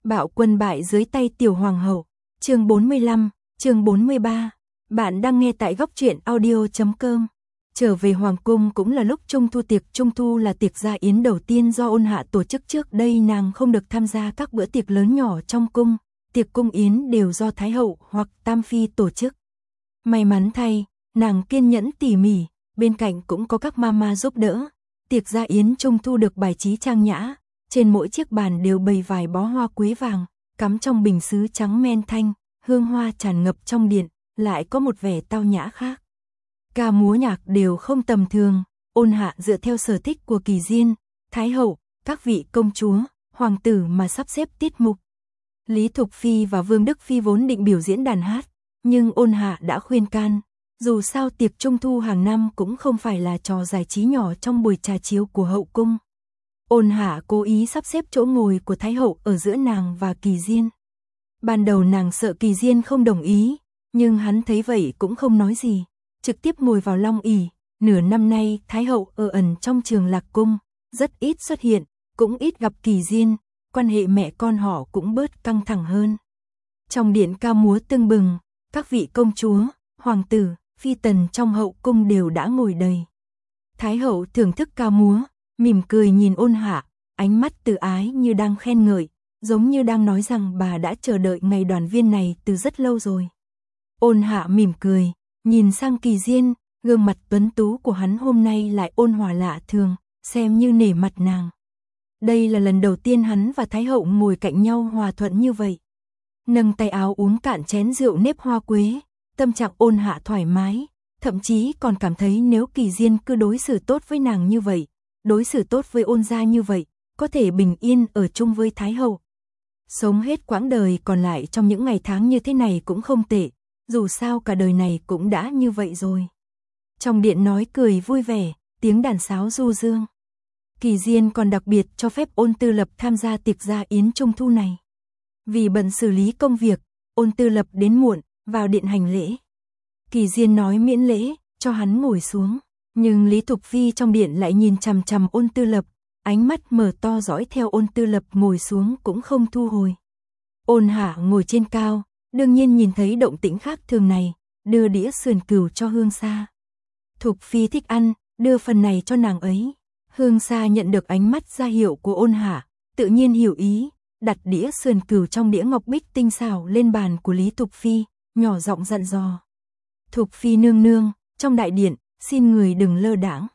Bạo quân bại dưới tay tiểu hoàng hậu. Chương 45, chương 43. Bạn đang nghe tại góc truyện audio.com. Trở về hoàng cung cũng là lúc trung thu. Tiệc trung thu là tiệc gia yến đầu tiên do Ôn Hạ tổ chức, trước đây nàng không được tham gia các bữa tiệc lớn nhỏ trong cung, tiệc cung yến đều do thái hậu hoặc tam phi tổ chức. May mắn thay, nàng kiên nhẫn tỉ mỉ, bên cạnh cũng có các mama giúp đỡ. Tiệc gia yến trung thu được bài trí trang nhã, trên mỗi chiếc bàn đều bày vài bó hoa quế vàng, cắm trong bình sứ trắng men thanh, hương hoa tràn ngập trong điện, lại có một vẻ tao nhã khác. Ca múa nhạc đều không tầm thường. Ôn Hạ dựa theo sở thích của Kỳ Diên, thái hậu, các vị công chúa, hoàng tử mà sắp xếp tiết mục. Lý Thục Phi và Vương Đức Phi vốn định biểu diễn đàn hát, nhưng Ôn Hạ đã khuyên can, dù sao tiệc trung thu hàng năm cũng không phải là trò giải trí nhỏ trong buổi trà chiều của hậu cung. Ôn Hạ cố ý sắp xếp chỗ ngồi của thái hậu ở giữa nàng và Kỳ Diên. Ban đầu nàng sợ Kỳ Diên không đồng ý, nhưng hắn thấy vậy cũng không nói gì, trực tiếp ngồi vào long ỷ. Nửa năm nay thái hậu ở ẩn trong Trường Lạc cung, rất ít xuất hiện, cũng ít gặp Kỳ Diên, quan hệ mẹ con họ cũng bớt căng thẳng hơn. Trong điện ca múa tưng bừng, các vị công chúa, hoàng tử, phi tần trong hậu cung đều đã ngồi đầy. Thái hậu thưởng thức ca múa, mỉm cười nhìn Ôn Hạ, ánh mắt từ ái như đang khen ngợi, giống như đang nói rằng bà đã chờ đợi ngày đoàn viên này từ rất lâu rồi. Ôn Hạ mỉm cười, nhìn sang Kỳ Diên, gương mặt tuấn tú của hắn hôm nay lại ôn hòa lạ thường, xem như nể mặt nàng. Đây là lần đầu tiên hắn và thái hậu ngồi cạnh nhau hòa thuận như vậy. Nâng tay áo uống cạn chén rượu nếp hoa quế, tâm trạng Ôn Hạ thoải mái, thậm chí còn cảm thấy nếu Kỳ Diên cứ đối xử tốt với nàng như vậy, đối xử tốt với Ôn gia như vậy, có thể bình yên ở chung với thái hậu. Sống hết quãng đời còn lại trong những ngày tháng như thế này cũng không tệ, dù sao cả đời này cũng đã như vậy rồi. Trong điện nói cười vui vẻ, tiếng đàn sáo du dương. Kỳ Diên còn đặc biệt cho phép Ôn Tư Lập tham gia tiệc gia yến trung thu này. Vì bận xử lý công việc, Ôn Tư Lập đến muộn, vào điện hành lễ. Kỳ Diên nói miễn lễ, cho hắn ngồi xuống, nhưng Lý Thục Phi trong điện lại nhìn chằm chằm Ôn Tư Lập, ánh mắt mở to dõi theo Ôn Tư Lập ngồi xuống cũng không thu hồi. Ôn Hạ ngồi trên cao, đương nhiên nhìn thấy động tĩnh khác thường này, đưa đĩa sườn cừu cho Hương Sa. Thục Phi thích ăn, đưa phần này cho nàng ấy. Hương Sa nhận được ánh mắt ra hiệu của Ôn Hạ, tự nhiên hiểu ý, đặt đĩa sườn cừu trong đĩa ngọc bích tinh xảo lên bàn của Lý Thục Phi, nhỏ giọng dặn dò. Thục Phi nương nương, trong đại điện, xin người đừng lơ đãng.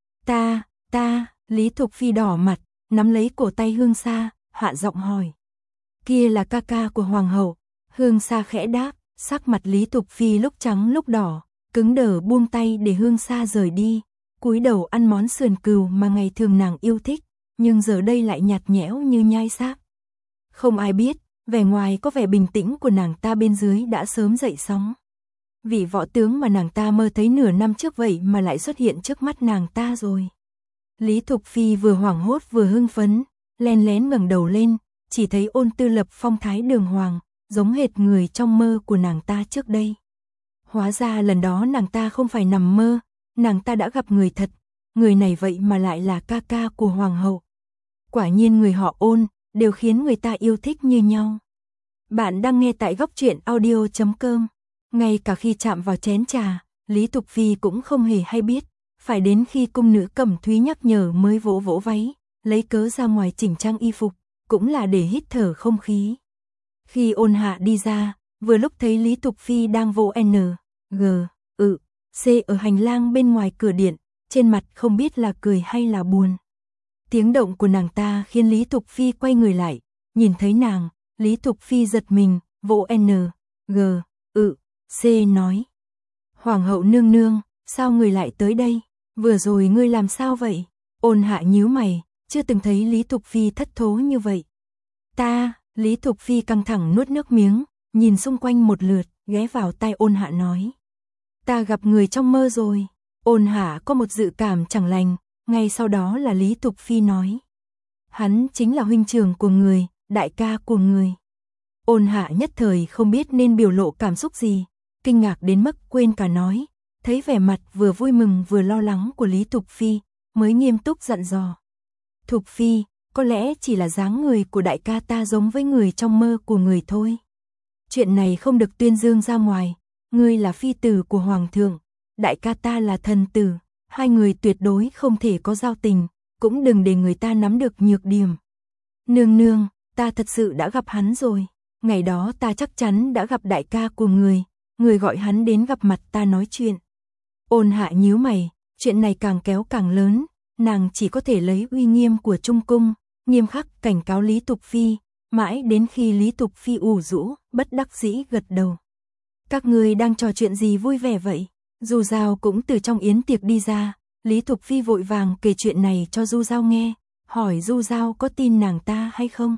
Ta, Lý Thục Phi đỏ mặt, nắm lấy cổ tay Hương Sa, hạ giọng hỏi. Kia là ca ca của hoàng hậu. Hương Sa khẽ đáp, sắc mặt Lý Thục Phi lúc trắng lúc đỏ, cứng đờ buông tay để Hương Sa rời đi, cúi đầu ăn món sườn cừu mà ngày thường nàng yêu thích, nhưng giờ đây lại nhạt nhẽo như nhai xác. Không ai biết, vẻ ngoài có vẻ bình tĩnh của nàng ta bên dưới đã sớm dậy sóng. Vị võ tướng mà nàng ta mơ thấy nửa năm trước vậy mà lại xuất hiện trước mắt nàng ta rồi. Lý Thục Phi vừa hoảng hốt vừa hưng phấn, len lén ngẩng đầu lên, chỉ thấy Ôn Tư Lập phong thái đường hoàng, giống hệt người trong mơ của nàng ta trước đây. Hóa ra lần đó nàng ta không phải nằm mơ, nàng ta đã gặp người thật, người này vậy mà lại là ca ca của hoàng hậu. Quả nhiên người họ Ôn đều khiến người ta yêu thích như nhau. Bạn đang nghe tại góc truyện audio.com. Ngay cả khi chạm vào chén trà, Lý Thục Phi cũng không hề hay biết, phải đến khi cung nữ Cẩm Thúy nhắc nhở mới vỗ vỗ váy, lấy cớ ra ngoài chỉnh trang y phục, cũng là để hít thở không khí. Khi Ôn Hạ đi ra, vừa lúc thấy Lý Thục Phi đang vỗ C ở hành lang bên ngoài cửa điện, trên mặt không biết là cười hay là buồn. Tiếng động của nàng ta khiến Lý Thục Phi quay người lại, nhìn thấy nàng, Lý Thục Phi giật mình, vỗ C nói. Hoàng hậu nương nương, sao người lại tới đây? Vừa rồi ngươi làm sao vậy? Ôn Hạ nhíu mày, chưa từng thấy Lý Thục Phi thất thố như vậy. Lý Thục Phi căng thẳng nuốt nước miếng, nhìn xung quanh một lượt, ghé vào tai Ôn Hạ nói. Ta gặp người trong mơ rồi. Ôn Hạ có một dự cảm chẳng lành, ngay sau đó là Lý Thục Phi nói. Hắn chính là huynh trưởng của người, đại ca của người. Ôn Hạ nhất thời không biết nên biểu lộ cảm xúc gì, kinh ngạc đến mức quên cả nói, thấy vẻ mặt vừa vui mừng vừa lo lắng của Lý Thục Phi, mới nghiêm túc dặn dò. Thục Phi, có lẽ chỉ là dáng người của đại ca ta giống với người trong mơ của người thôi. Chuyện này không được tuyên dương ra ngoài, ngươi là phi tử của hoàng thượng, đại ca ta là thần tử, hai người tuyệt đối không thể có giao tình, cũng đừng để người ta nắm được nhược điểm. Nương nương, ta thật sự đã gặp hắn rồi, ngày đó ta chắc chắn đã gặp đại ca của người gọi hắn đến gặp mặt ta nói chuyện. Ôn Hạ nhíu mày, chuyện này càng kéo càng lớn, nàng chỉ có thể lấy uy nghiêm của Trung cung, nghiêm khắc cảnh cáo Lý Tục Phi, mãi đến khi Lý Tục Phi ủ rũ, bất đắc dĩ gật đầu. Các ngươi đang trò chuyện gì vui vẻ vậy? Du Giao cũng từ trong yến tiệc đi ra, Lý Tục Phi vội vàng kể chuyện này cho Du Giao nghe, hỏi Du Giao có tin nàng ta hay không.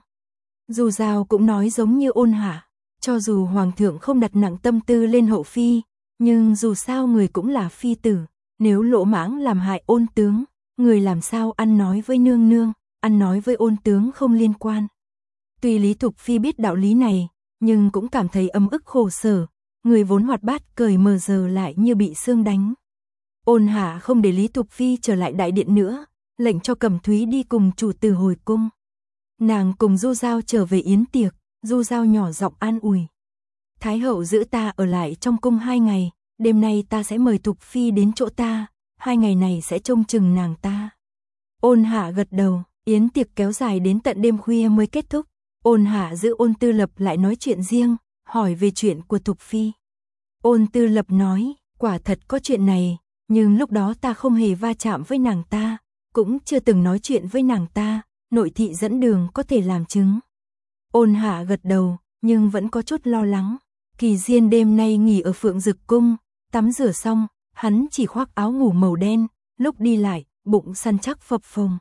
Du Giao cũng nói giống như Ôn Hạ, cho dù hoàng thượng không đặt nặng tâm tư lên hậu phi, nhưng dù sao người cũng là phi tử, nếu lỗ mãng làm hại Ôn tướng, người làm sao ăn nói với nương nương, ăn nói với Ôn tướng không liên quan. Tuy Lý Thục Phi biết đạo lý này, nhưng cũng cảm thấy ấm ức khổ sở, người vốn hoạt bát cởi mở giờ lại như bị xương đánh. Ôn Hạ không để Lý Thục Phi trở lại đại điện nữa, lệnh cho Cẩm Thúy đi cùng chủ tử hồi cung. Nàng cùng Du Giao trở về yến tiệc, Du Giao nhỏ giọng an ủi. Thái hậu giữ ta ở lại trong cung 2 ngày, đêm nay ta sẽ mời Thục Phi đến chỗ ta, 2 ngày này sẽ trông chừng nàng ta. Ôn Hạ gật đầu, yến tiệc kéo dài đến tận đêm khuya mới kết thúc. Ôn Hạ giữ Ôn Tư Lập lại nói chuyện riêng, hỏi về chuyện của Thục Phi. Ôn Tư Lập nói, quả thật có chuyện này, nhưng lúc đó ta không hề va chạm với nàng ta, cũng chưa từng nói chuyện với nàng ta, nội thị dẫn đường có thể làm chứng. Ôn Hạ gật đầu, nhưng vẫn có chút lo lắng. Kỳ Diên đêm nay nghỉ ở Phượng Dực Cung, tắm rửa xong, hắn chỉ khoác áo ngủ màu đen, lúc đi lại, bụng săn chắc phập phồng.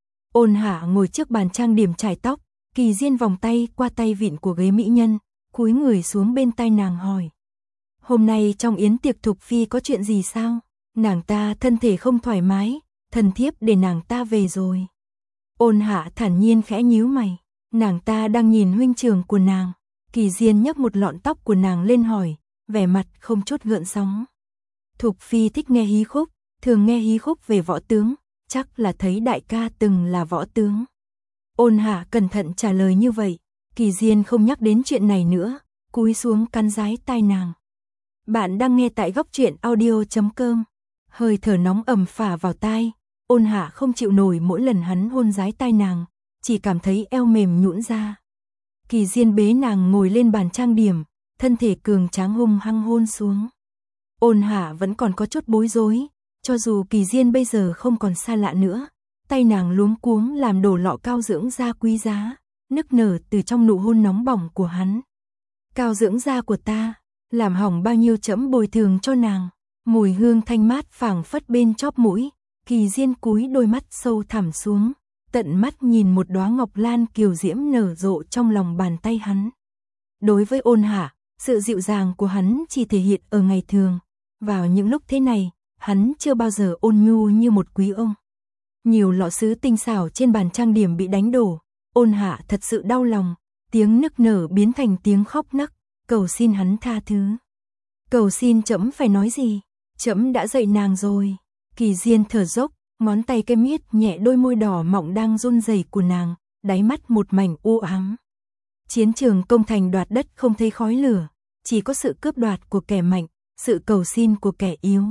Ôn Hạ ngồi trước bàn trang điểm chải tóc, Kỳ Diên vòng tay qua tay vịn của ghế mỹ nhân, cúi người xuống bên tai nàng hỏi. Hôm nay trong yến tiệc Thục Phi có chuyện gì sao? Nàng ta thân thể không thoải mái, thần thiếp để nàng ta về rồi. Ôn Hạ thản nhiên khẽ nhíu mày, nàng ta đang nhìn huynh trưởng của nàng. Kỳ Diên nhấc một lọn tóc của nàng lên hỏi, vẻ mặt không chút gợn sóng. Thục Phi thích nghe hí khúc, thường nghe hí khúc về võ tướng, chắc là thấy đại ca từng là võ tướng. Ôn Hạ cẩn thận trả lời như vậy, Kỳ Diên không nhắc đến chuyện này nữa, cúi xuống cắn rái tai nàng. Bạn đang nghe tại góc truyện audio.com. Hơi thở nóng ẩm phả vào tai, Ôn Hạ không chịu nổi mỗi lần hắn hôn rái tai nàng, chỉ cảm thấy eo mềm nhũn ra. Kỳ Diên bế nàng ngồi lên bàn trang điểm, thân thể cường tráng hung hăng hôn xuống. Ôn Hạ vẫn còn có chút bối rối, cho dù Kỳ Diên bây giờ không còn xa lạ nữa, tay nàng luống cuống làm đổ lọ cao dưỡng da quý giá, nức nở từ trong nụ hôn nóng bỏng của hắn. Cao dưỡng da của ta, làm hỏng bao nhiêu chấm bồi thường cho nàng. Mùi hương thanh mát phảng phất bên chóp mũi, Kỳ Diên cúi đôi mắt sâu thẳm xuống, tận mắt nhìn một đóa ngọc lan kiều diễm nở rộ trong lòng bàn tay hắn. Đối với Ôn Hạ, sự dịu dàng của hắn chỉ thể hiện ở ngày thường, vào những lúc thế này, hắn chưa bao giờ ôn nhu như một quý ông. Nhiều lọ sứ tinh xảo trên bàn trang điểm bị đánh đổ, Ôn Hạ thật sự đau lòng, tiếng nức nở biến thành tiếng khóc nấc, cầu xin hắn tha thứ. Cầu xin trẫm phải nói gì? Trẫm đã dạy nàng rồi. Kỳ Diên thở dốc, ngón tay cái miết nhẹ đôi môi đỏ mọng đang run rẩy của nàng, đáy mắt một mảnh u ám. Chiến trường công thành đoạt đất không thấy khói lửa, chỉ có sự cướp đoạt của kẻ mạnh, sự cầu xin của kẻ yếu.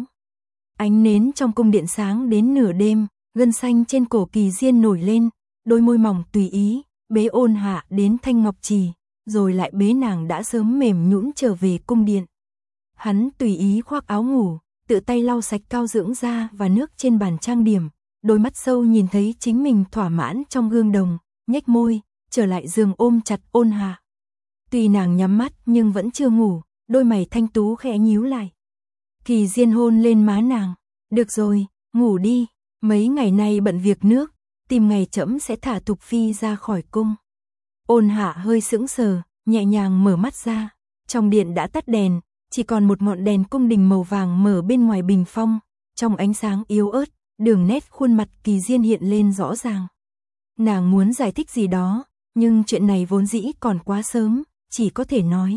Ánh nến trong cung điện sáng đến nửa đêm, gân xanh trên cổ Kỳ Diên nổi lên, đôi môi mỏng tùy ý, bế Ôn Hạ đến Thanh Ngọc Trì, rồi lại bế nàng đã sớm mềm nhũn trở về cung điện. Hắn tùy ý khoác áo ngủ, tự tay lau sạch cao dưỡng da và nước trên bàn trang điểm, đôi mắt sâu nhìn thấy chính mình thỏa mãn trong gương đồng, nhếch môi, trở lại giường ôm chặt Ôn Hạ. Tuy nàng nhắm mắt nhưng vẫn chưa ngủ, đôi mày thanh tú khẽ nhíu lại. Kỳ Diên hôn lên má nàng, được rồi, ngủ đi, mấy ngày nay bận việc nước, tìm ngày trẫm sẽ thả Thục Phi ra khỏi cung. Ôn Hạ hơi sững sờ, nhẹ nhàng mở mắt ra, trong điện đã tắt đèn, chỉ còn một ngọn đèn cung đình màu vàng mở bên ngoài bình phong, trong ánh sáng yếu ớt, đường nét khuôn mặt Kỳ Diên hiện lên rõ ràng. Nàng muốn giải thích gì đó, nhưng chuyện này vốn dĩ còn quá sớm, chỉ có thể nói.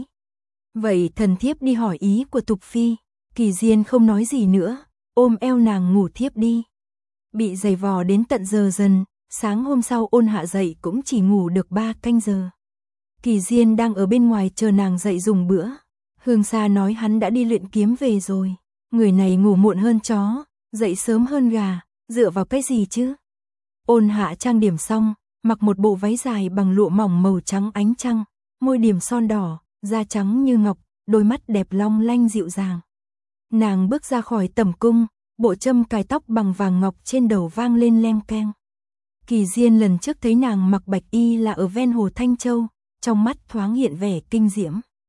Vậy thần thiếp đi hỏi ý của Thục Phi. Kỳ Diên không nói gì nữa, ôm eo nàng ngủ thiếp đi. Bị giày vò đến tận giờ dần, Sáng hôm sau Ôn Hạ dậy cũng chỉ ngủ được 3 canh giờ. Kỳ Diên đang ở bên ngoài chờ nàng dậy dùng bữa. Hương Sa nói hắn đã đi luyện kiếm về rồi. Người này ngủ muộn hơn chó, dậy sớm hơn gà, dựa vào cái gì chứ? Ôn Hạ trang điểm xong, mặc một bộ váy dài bằng lụa mỏng màu trắng ánh trăng, môi điểm son đỏ, da trắng như ngọc, đôi mắt đẹp long lanh dịu dàng. Nàng bước ra khỏi tẩm cung, bộ châm cài tóc bằng vàng ngọc trên đầu vang lên leng keng. Kỳ Diên lần trước thấy nàng mặc bạch y là ở ven hồ Thanh Châu, trong mắt thoáng hiện vẻ kinh diễm.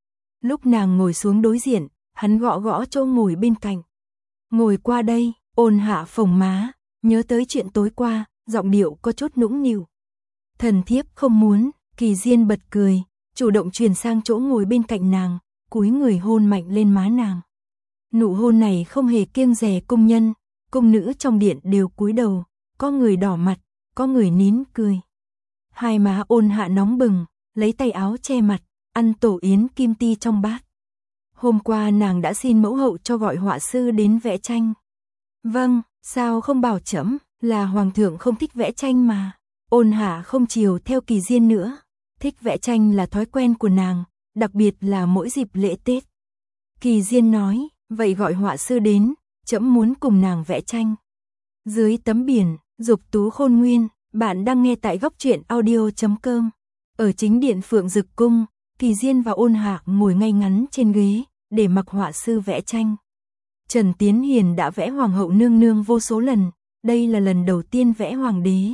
Lúc nàng ngồi xuống đối diện, hắn gõ gõ chỗ ngồi bên cạnh. Ngồi qua đây, Ôn Hạ phồng má, nhớ tới chuyện tối qua, giọng điệu có chút nũng nịu. Thần thiếp không muốn, Kỳ Diên bật cười, chủ động chuyển sang chỗ ngồi bên cạnh nàng, cúi người hôn mạnh lên má nàng. Nụ hôn này không hề kiêng dè cung nhân, cung nữ trong điện đều cúi đầu, có người đỏ mặt, có người nín cười. Hai má Ôn Hạ nóng bừng, lấy tay áo che mặt, ăn tổ yến kim ti trong bát. Hôm qua nàng đã xin mẫu hậu cho gọi họa sư đến vẽ tranh. Vâng, sao không bảo trẫm, là hoàng thượng không thích vẽ tranh mà. Ôn Hạ không chiều theo Kỳ Diên nữa, thích vẽ tranh là thói quen của nàng, đặc biệt là mỗi dịp lễ Tết. Kỳ Diên nói, vậy gọi họa sư đến, trẫm muốn cùng nàng vẽ tranh. Dưới tấm biển, dục tú khôn nguyên, bạn đang nghe tại góc truyện audio.com. Ở chính điện Phượng Dực Cung, Kỳ Diên và Ôn Hạ ngồi ngay ngắn trên ghế, để mặc họa sư vẽ tranh. Trần Tiến Hiền đã vẽ Hoàng hậu nương nương vô số lần, đây là lần đầu tiên vẽ hoàng đế.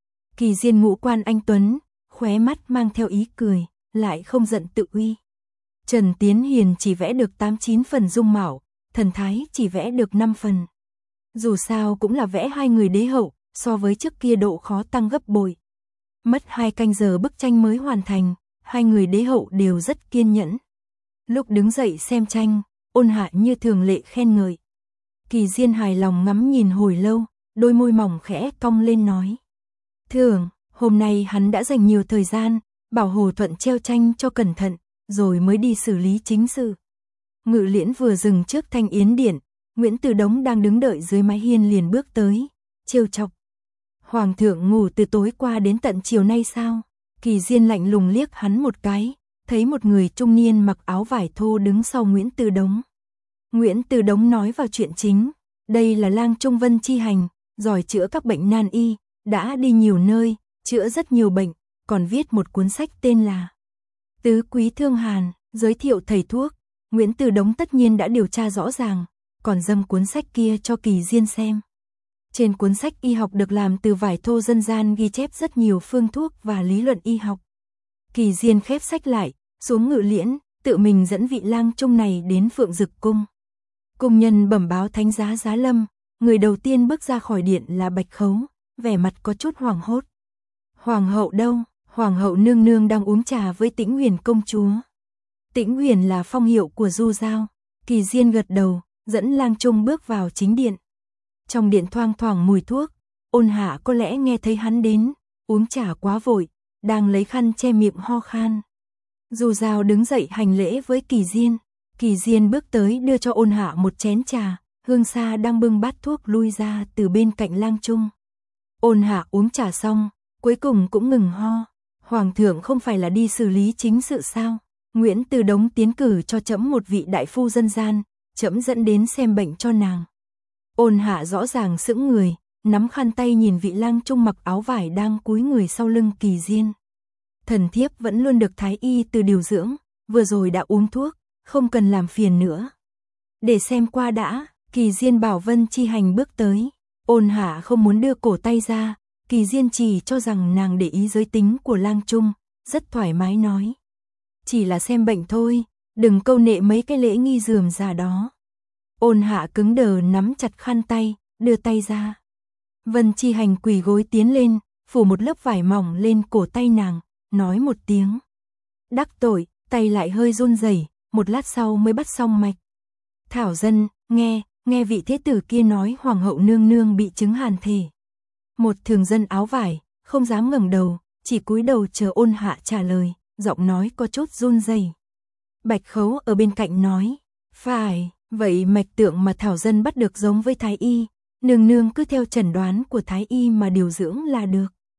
Kỳ Diên ngũ quan anh tuấn, khóe mắt mang theo ý cười, lại không giận tự uy. Trần Tiến Hiền chỉ vẽ được 8-9 phần dung mạo, thần thái chỉ vẽ được 5 phần. Dù sao cũng là vẽ hai người đế hậu, so với trước kia độ khó tăng gấp bội. Mất 2 canh giờ bức tranh mới hoàn thành, hai người đế hậu đều rất kiên nhẫn. Lúc đứng dậy xem tranh, Ôn Hạ như thường lệ khen ngợi. Kỳ Diên hài lòng ngắm nhìn hồi lâu, đôi môi mỏng khẽ cong lên nói. Thường, hôm nay hắn đã dành nhiều thời gian, bảo Hồ Thuận treo tranh cho cẩn thận, rồi mới đi xử lý chính sự. Ngự Liễn vừa dừng trước Thanh Yến Điện, Nguyễn Từ Đống đang đứng đợi dưới mái hiên liền bước tới, trêu chọc. Hoàng thượng ngủ từ tối qua đến tận chiều nay sao? Kỳ Diên lạnh lùng liếc hắn một cái, thấy một người trung niên mặc áo vải thô đứng sau Nguyễn Từ Đống. Nguyễn Từ Đống nói vào chuyện chính, đây là lang trung Vân Chi Hành, giỏi chữa các bệnh nan y, đã đi nhiều nơi, chữa rất nhiều bệnh, còn viết một cuốn sách tên là Tứ Quý Thương Hàn, giới thiệu thầy thuốc. Nguyễn Từ Đống tất nhiên đã điều tra rõ ràng, còn dâng cuốn sách kia cho Kỳ Diên xem. Trên cuốn sách y học được làm từ vải thô dân gian ghi chép rất nhiều phương thuốc và lý luận y học. Kỳ Diên khép sách lại, xuống Ngự Liễn, tự mình dẫn vị lang trung này đến Phượng Dực Cung. Cung nhân bẩm báo thánh giá Giá Lâm, người đầu tiên bước ra khỏi điện là Bạch Khấu, vẻ mặt có chút hoảng hốt. Hoàng hậu đâu? Hoàng hậu nương nương đang uống trà với Tĩnh Huyền công chúa. Tĩnh Huyền là phong hiệu của Du Giao. Kỳ Diên gật đầu, dẫn lang trung bước vào chính điện. Trong điện thoang thoảng mùi thuốc, Ôn Hạ có lẽ nghe thấy hắn đến, uống trà quá vội, đang lấy khăn che miệng ho khan. Du Giao đứng dậy hành lễ với Kỳ Diên. Kỳ Diên bước tới đưa cho Ôn Hạ một chén trà, Hương Sa đang bưng bát thuốc lui ra từ bên cạnh lang trung. Ôn Hạ uống trà xong, cuối cùng cũng ngừng ho. Hoàng thượng không phải là đi xử lý chính sự sao? Nguyễn Từ Đống tiến cử cho trẫm một vị đại phu dân gian, trẫm dẫn đến xem bệnh cho nàng. Ôn Hạ rõ ràng sững người, nắm khăn tay nhìn vị lang trung mặc áo vải đang cúi người sau lưng Kỳ Diên. Thần thiếp vẫn luôn được thái y từ điều dưỡng, vừa rồi đã uống thuốc, không cần làm phiền nữa. Để xem qua đã, Kỳ Diên bảo Vân Chi Hành bước tới. Ôn Hạ không muốn đưa cổ tay ra, Kỳ Diên chỉ cho rằng nàng để ý giới tính của lang trung, rất thoải mái nói. Chỉ là xem bệnh thôi, đừng câu nệ mấy cái lễ nghi rườm rà đó. Ôn Hạ cứng đờ nắm chặt khăn tay, đưa tay ra. Vân Chi Hành quỳ gối tiến lên, phủ một lớp vải mỏng lên cổ tay nàng, nói một tiếng. Đắc tội, tay lại hơi run rẩy, một lát sau mới bắt xong mạch. Thảo dân, nghe vị thế tử kia nói Hoàng hậu nương nương bị chứng hàn thể. Một thường dân áo vải, không dám ngẩng đầu, chỉ cúi đầu chờ Ôn Hạ trả lời, giọng nói có chút run rẩy. Bạch Khấu ở bên cạnh nói, phải, vậy mạch tượng mà Thảo dân bắt được giống với thái y, nương nương cứ theo chẩn đoán của thái y mà điều dưỡng là được.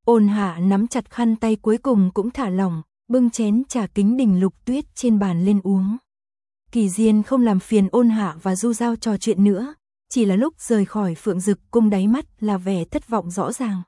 Ôn Hạ nắm chặt khăn tay cuối cùng cũng thả lỏng, bưng chén trà kính đỉnh lục tuyết trên bàn lên uống. Kỳ Diên không làm phiền Ôn Hạ và Du Giao trò chuyện nữa, chỉ là lúc rời khỏi Phượng Dực Cung đáy mắt là vẻ thất vọng rõ ràng.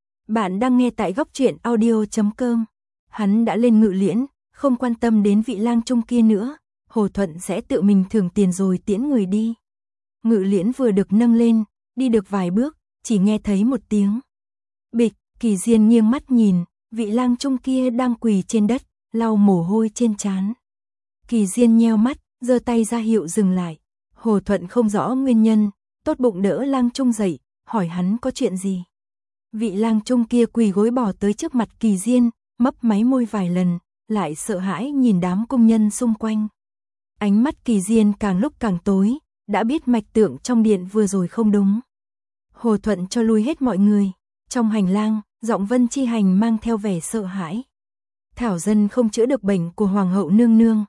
Bạn đang nghe tại góc truyện audio.com. Hắn đã lên Ngự Liễn, không quan tâm đến vị lang trung kia nữa, Hồ Thuận sẽ tự mình thưởng tiền rồi tiễn người đi. Ngự Liễn vừa được nâng lên, đi được vài bước, chỉ nghe thấy một tiếng bịch. Kỳ Diên nghiêng mắt nhìn, vị lang trung kia đang quỳ trên đất, lau mồ hôi trên trán. Kỳ Diên nheo mắt, giơ tay ra hiệu dừng lại. Hồ Thuận không rõ nguyên nhân, tốt bụng đỡ lang trung dậy, hỏi hắn có chuyện gì. Vị lang trung kia quỳ gối bỏ tới trước mặt Kỳ Diên, mấp máy môi vài lần, lại sợ hãi nhìn đám công nhân xung quanh. Ánh mắt Kỳ Diên càng lúc càng tối, đã biết mạch tượng trong điện vừa rồi không đúng. Hồ Thuận cho lui hết mọi người. Trong hành lang, giọng Vân Chi Hành mang theo vẻ sợ hãi. Thảo dân không chữa được bệnh của Hoàng hậu nương nương,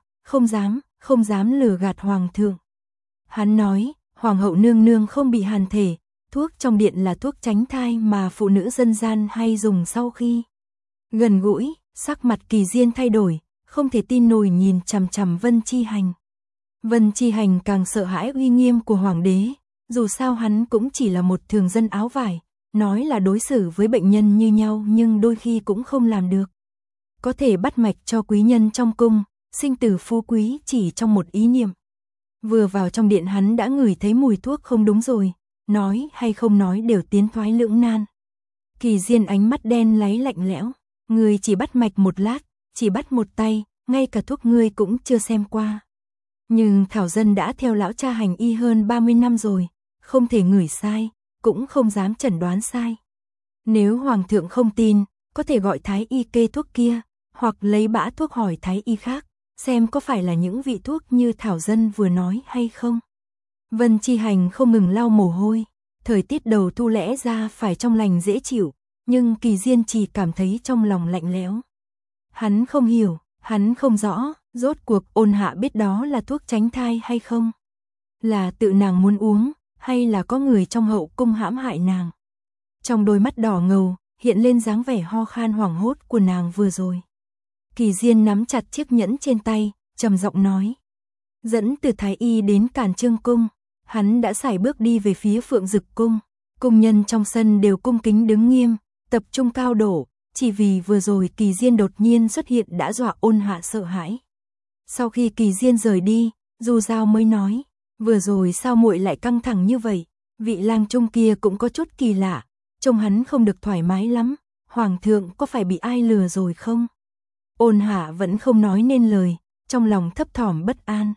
không dám lừa gạt Hoàng thượng. Hắn nói, Hoàng hậu nương nương không bị hàn thể, thuốc trong điện là thuốc tránh thai mà phụ nữ dân gian hay dùng sau khi gần gũi. Sắc mặt Kỳ Diên thay đổi, không thể tin nổi nhìn chằm chằm Vân Chi Hành. Vân Chi Hành càng sợ hãi uy nghiêm của Hoàng đế, dù sao hắn cũng chỉ là một thường dân áo vải. Nói là đối xử với bệnh nhân như nhau nhưng đôi khi cũng không làm được. Có thể bắt mạch cho quý nhân trong cung, sinh tử phú quý chỉ trong một ý niệm. Vừa vào trong điện hắn đã ngửi thấy mùi thuốc không đúng rồi, nói hay không nói đều tiến thoái lưỡng nan. Kỳ Diên ánh mắt đen láy lạnh lẽo, ngươi chỉ bắt mạch một lát, chỉ bắt một tay, ngay cả thuốc ngươi cũng chưa xem qua. Nhưng Thảo dân đã theo lão cha hành y hơn 30 năm rồi, không thể ngửi sai. Cũng không dám chẩn đoán sai. Nếu Hoàng thượng không tin, có thể gọi Thái y kê thuốc kia, hoặc lấy bã thuốc hỏi Thái y khác, xem có phải là những vị thuốc như Thảo dân vừa nói hay không. Vân Chi Hành không ngừng lau mồ hôi, thời tiết đầu thu lẽ ra phải trong lành dễ chịu, nhưng Kỳ Diên chỉ cảm thấy trong lòng lạnh lẽo. Hắn không hiểu, hắn không rõ, rốt cuộc Ôn Hạ biết đó là thuốc tránh thai hay không. Là tự nàng muốn uống, hay là có người trong hậu cung hãm hại nàng. Trong đôi mắt đỏ ngầu, hiện lên dáng vẻ ho khan hoảng hốt của nàng vừa rồi. Kỳ Diên nắm chặt chiếc nhẫn trên tay, trầm giọng nói. Dẫn từ Thái y đến Càn Trương cung, hắn đã sải bước đi về phía Phượng Dực cung. Cung nhân trong sân đều cung kính đứng nghiêm, tập trung cao độ, chỉ vì vừa rồi Kỳ Diên đột nhiên xuất hiện đã dọa Ôn Hạ sợ hãi. Sau khi Kỳ Diên rời đi, Du Giao mới nói. Vừa rồi sao muội lại căng thẳng như vậy, vị lang trung kia cũng có chút kỳ lạ, trông hắn không được thoải mái lắm, Hoàng thượng có phải bị ai lừa rồi không? Ôn Hạ vẫn không nói nên lời, trong lòng thấp thỏm bất an.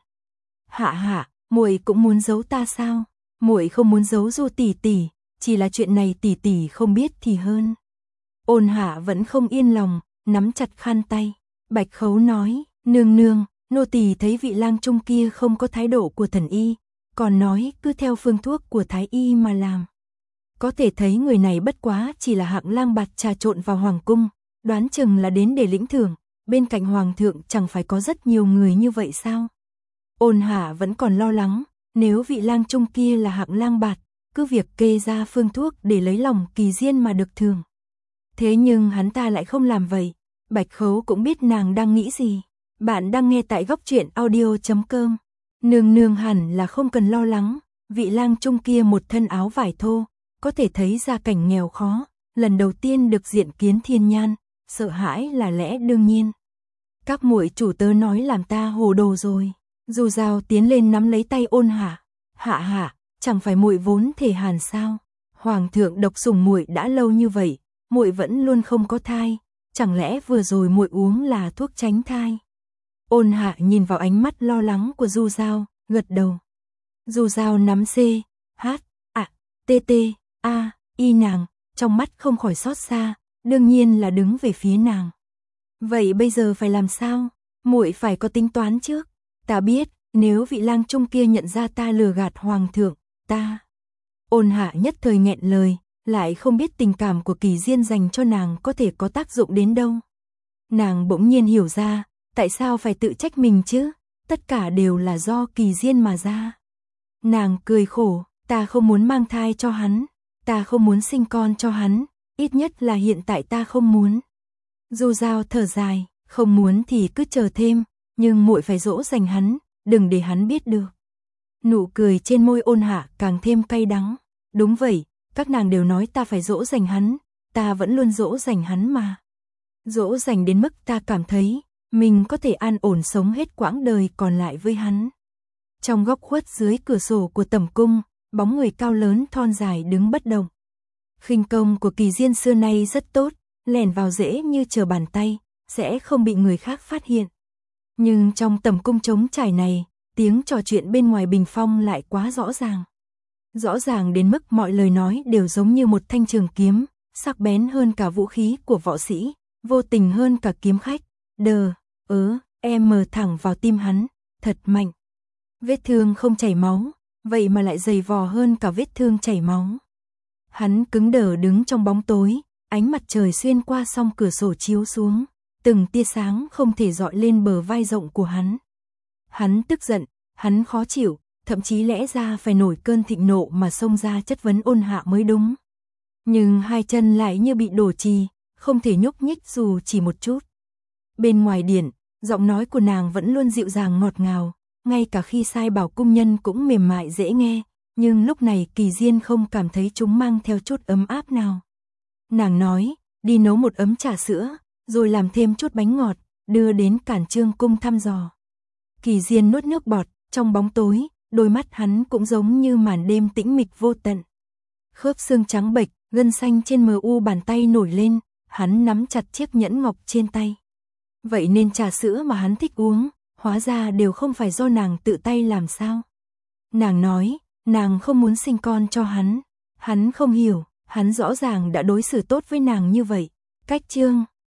Hạ, muội cũng muốn giấu ta sao? Muội không muốn giấu Du tỷ tỷ, chỉ là chuyện này tỷ tỷ không biết thì hơn. Ôn Hạ vẫn không yên lòng, nắm chặt khăn tay. Bạch Khấu nói, nương nương, nô tỳ thấy vị lang trung kia không có thái độ của thần y, còn nói cứ theo phương thuốc của thái y mà làm. Có thể thấy người này bất quá chỉ là hạng lang bạt trà trộn vào hoàng cung, đoán chừng là đến để lĩnh thưởng, bên cạnh hoàng thượng chẳng phải có rất nhiều người như vậy sao? Ôn Hạ vẫn còn lo lắng, nếu vị lang trung kia là hạng lang bạt, cứ việc kê ra phương thuốc để lấy lòng Kỳ Diên mà được thưởng. Thế nhưng hắn ta lại không làm vậy, Bạch Khấu cũng biết nàng đang nghĩ gì. Bạn đang nghe tại góc truyện audio.com. Nương nương hẳn là không cần lo lắng, vị lang trung kia một thân áo vải thô, có thể thấy gia cảnh nghèo khó, lần đầu tiên được diện kiến thiên nhan, sợ hãi là lẽ đương nhiên. Các muội chủ tớ nói làm ta hồ đồ rồi. Du Giao tiến lên nắm lấy tay Ôn Hạ. Hạ, chẳng phải muội vốn thể hàn sao? Hoàng thượng độc sủng muội đã lâu như vậy, muội vẫn luôn không có thai, chẳng lẽ vừa rồi muội uống là thuốc tránh thai? Ôn Hạ nhìn vào ánh mắt lo lắng của Du Giao, gật đầu. Du Giao nắm C, H, A, T, T, A, Y nàng, trong mắt không khỏi xót xa, đương nhiên là đứng về phía nàng. Vậy bây giờ phải làm sao? Muội phải có tính toán trước. Ta biết, nếu vị lang trung kia nhận ra ta lừa gạt hoàng thượng, ta. Ôn Hạ nhất thời nghẹn lời, lại không biết tình cảm của Kỳ Diên dành cho nàng có thể có tác dụng đến đâu. Nàng bỗng nhiên hiểu ra, tại sao phải tự trách mình chứ? Tất cả đều là do Kỳ Diên mà ra. Nàng cười khổ, ta không muốn mang thai cho hắn, ta không muốn sinh con cho hắn, ít nhất là hiện tại ta không muốn. Du Dao thở dài, không muốn thì cứ chờ thêm, nhưng muội phải dỗ dành hắn, đừng để hắn biết được. Nụ cười trên môi Ôn Hạ càng thêm cay đắng. Đúng vậy, các nàng đều nói ta phải dỗ dành hắn, ta vẫn luôn dỗ dành hắn mà. Dỗ dành đến mức ta cảm thấy mình có thể an ổn sống hết quãng đời còn lại với hắn. Trong góc khuất dưới cửa sổ của tẩm cung, bóng người cao lớn thon dài đứng bất động. Khinh công của Kỳ Diên xưa nay rất tốt, lẻn vào dễ như trở bàn tay, sẽ không bị người khác phát hiện. Nhưng trong tẩm cung trống trải này, tiếng trò chuyện bên ngoài bình phong lại quá rõ ràng. Rõ ràng đến mức mọi lời nói đều giống như một thanh trường kiếm, sắc bén hơn cả vũ khí của võ sĩ, vô tình hơn cả kiếm khách. Mở thẳng vào tim hắn, thật mạnh. Vết thương không chảy máu, vậy mà lại dày vò hơn cả vết thương chảy máu. Hắn cứng đờ đứng trong bóng tối, ánh mặt trời xuyên qua song cửa sổ chiếu xuống, từng tia sáng không thể dọi lên bờ vai rộng của hắn. Hắn tức giận, hắn khó chịu, thậm chí lẽ ra phải nổi cơn thịnh nộ mà xông ra chất vấn Ôn Hạ mới đúng. Nhưng hai chân lại như bị đổ trì, không thể nhúc nhích dù chỉ một chút. Bên ngoài điện, giọng nói của nàng vẫn luôn dịu dàng ngọt ngào, ngay cả khi sai bảo cung nhân cũng mềm mại dễ nghe, nhưng lúc này Kỳ Diên không cảm thấy chúng mang theo chút ấm áp nào. Nàng nói, đi nấu một ấm trà sữa, rồi làm thêm chút bánh ngọt, đưa đến Cản Trương cung thăm dò. Kỳ Diên nuốt nước bọt, trong bóng tối, đôi mắt hắn cũng giống như màn đêm tĩnh mịch vô tận. Khớp xương trắng bệch, gân xanh trên mờ u bàn tay nổi lên, hắn nắm chặt chiếc nhẫn ngọc trên tay. Vậy nên trà sữa mà hắn thích uống, hóa ra đều không phải do nàng tự tay làm sao. Nàng nói, nàng không muốn sinh con cho hắn. Hắn không hiểu, hắn rõ ràng đã đối xử tốt với nàng như vậy. Cách chương